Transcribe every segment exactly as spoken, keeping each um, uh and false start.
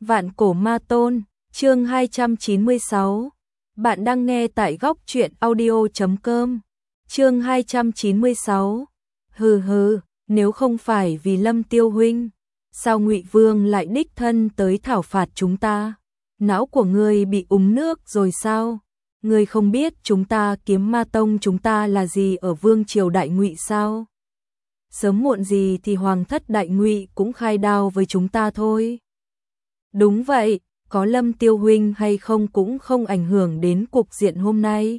Vạn cổ ma tôn, chương hai trăm chín mươi sáu. Bạn đang nghe tại góc truyện audio chấm com. Chương hai trăm chín mươi sáu. Hừ hừ, nếu không phải vì Lâm Tiêu huynh, sao Ngụy Vương lại đích thân tới thảo phạt chúng ta? Não của ngươi bị uống nước rồi sao? Ngươi không biết chúng ta Kiếm Ma Tông chúng ta là gì ở vương triều Đại Ngụy sao? Sớm muộn gì thì hoàng thất Đại Ngụy cũng khai đao với chúng ta thôi. Đúng vậy, có Lâm Tiêu huynh hay không cũng không ảnh hưởng đến cục diện hôm nay.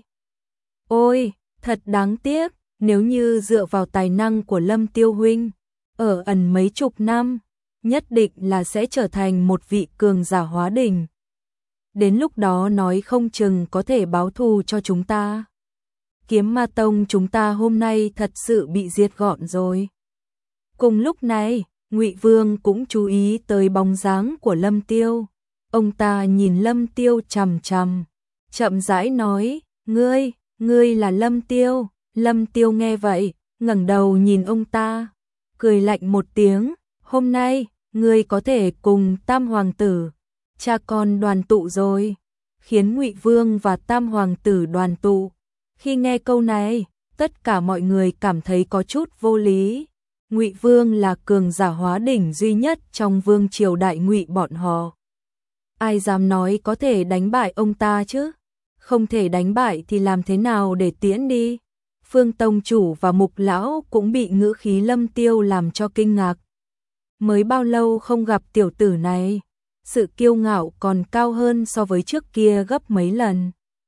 Ôi, thật đáng tiếc, nếu như dựa vào tài năng của Lâm Tiêu huynh, ở ẩn mấy chục năm, nhất định là sẽ trở thành một vị cường giả hóa đỉnh. Đến lúc đó nói không chừng có thể báo thù cho chúng ta. Kiếm Ma Tông chúng ta hôm nay thật sự bị diệt gọn rồi. Cùng lúc này, Ngụy Vương cũng chú ý tới bóng dáng của Lâm Tiêu. Ông ta nhìn Lâm Tiêu chằm chằm, chậm rãi nói, ngươi, ngươi là Lâm Tiêu. Lâm Tiêu nghe vậy, ngẩng đầu nhìn ông ta, cười lạnh một tiếng, hôm nay, ngươi có thể cùng Tam Hoàng tử, cha con đoàn tụ rồi, khiến Ngụy Vương và Tam Hoàng tử đoàn tụ. Khi nghe câu này, tất cả mọi người cảm thấy có chút vô lý. Ngụy Vương là cường giả hóa đỉnh duy nhất trong vương triều Đại Ngụy bọn họ. Ai dám nói có thể đánh bại ông ta chứ? Không thể đánh bại thì làm thế nào để tiễn đi? Phương Tông chủ và Mục lão cũng bị ngữ khí Lâm Tiêu làm cho kinh ngạc. Mới bao lâu không gặp tiểu tử này, sự kiêu ngạo còn cao hơn so với trước kia gấp mấy lần.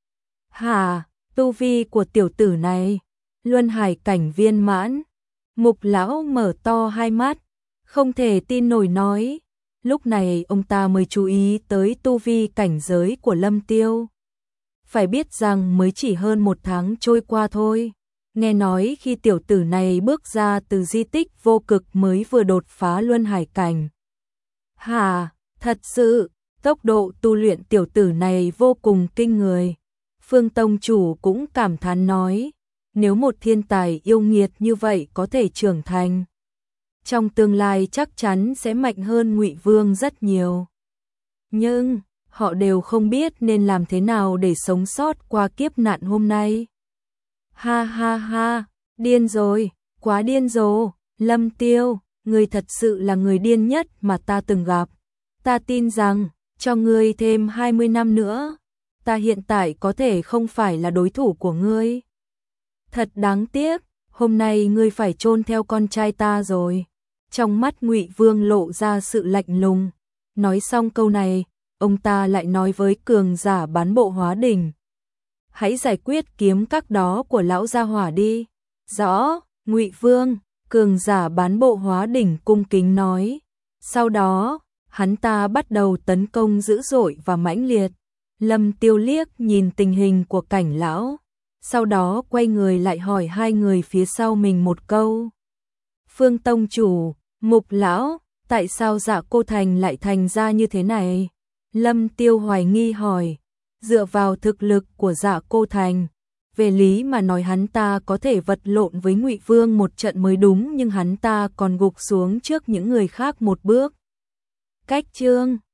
Hả, tu vi của tiểu tử này, luân hải cảnh viên mãn. Mục lão mở to hai mắt, không thể tin nổi nói. Lúc này ông ta mới chú ý tới tu vi cảnh giới của Lâm Tiêu. Phải biết rằng mới chỉ hơn một tháng trôi qua thôi. Nghe nói khi tiểu tử này bước ra từ di tích vô cực mới vừa đột phá luân hải cảnh. Hà, thật sự, tốc độ tu luyện tiểu tử này vô cùng kinh người. Phương Tông chủ cũng cảm thán nói, nếu một thiên tài yêu nghiệt như vậy có thể trưởng thành, trong tương lai chắc chắn sẽ mạnh hơn Ngụy Vương rất nhiều. Nhưng, họ đều không biết nên làm thế nào để sống sót qua kiếp nạn hôm nay. Ha ha ha, điên rồi, quá điên rồ, Lâm Tiêu, ngươi thật sự là người điên nhất mà ta từng gặp. Ta tin rằng, cho ngươi thêm hai mươi năm nữa, ta hiện tại có thể không phải là đối thủ của ngươi. Thật đáng tiếc, hôm nay ngươi phải chôn theo con trai ta rồi. Trong mắt Ngụy Vương lộ ra sự lạnh lùng. Nói xong câu này, ông ta lại nói với cường giả bán bộ hóa đỉnh. Hãy giải quyết kiếm các đó của lão gia hỏa đi. Rõ, Ngụy Vương, cường giả bán bộ hóa đỉnh cung kính nói. Sau đó, hắn ta bắt đầu tấn công dữ dội và mãnh liệt. Lâm Tiêu liếc nhìn tình hình của cảnh lão. Sau đó quay người lại hỏi hai người phía sau mình một câu. Phương Tông chủ, Mục lão, tại sao Dạ Cô Thành lại thành ra như thế này? Lâm Tiêu hoài nghi hỏi. Dựa vào thực lực của Dạ Cô Thành, về lý mà nói hắn ta có thể vật lộn với Ngụy Vương một trận mới đúng, nhưng hắn ta còn gục xuống trước những người khác một bước. Cách chương